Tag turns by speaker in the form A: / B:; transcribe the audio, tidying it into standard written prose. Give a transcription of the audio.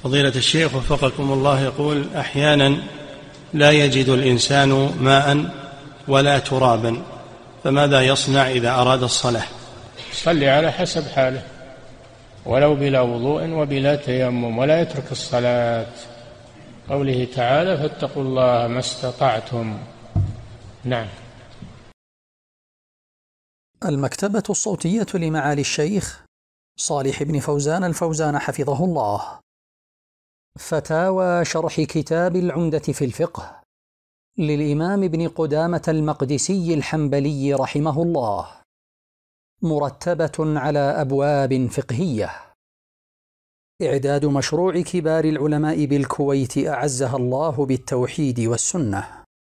A: فضيلة الشيخ وفقكم الله، يقول: أحيانا لا يجد الإنسان ماء ولا ترابا، فماذا يصنع إذا أراد الصلاة؟
B: صلي على حسب حاله، ولو بلا وضوء وبلا تيمم، ولا يترك الصلاة. قوله تعالى: فاتقوا الله ما استطعتم. نعم.
C: المكتبة الصوتية لمعالي الشيخ صالح بن فوزان الفوزان حفظه الله. فتاوى شرح كتاب العمدة في الفقه للإمام ابن قدامة المقدسي الحنبلي رحمه الله، مرتبة على أبواب فقهية. إعداد مشروع كبار العلماء بالكويت أعزها الله بالتوحيد والسنة.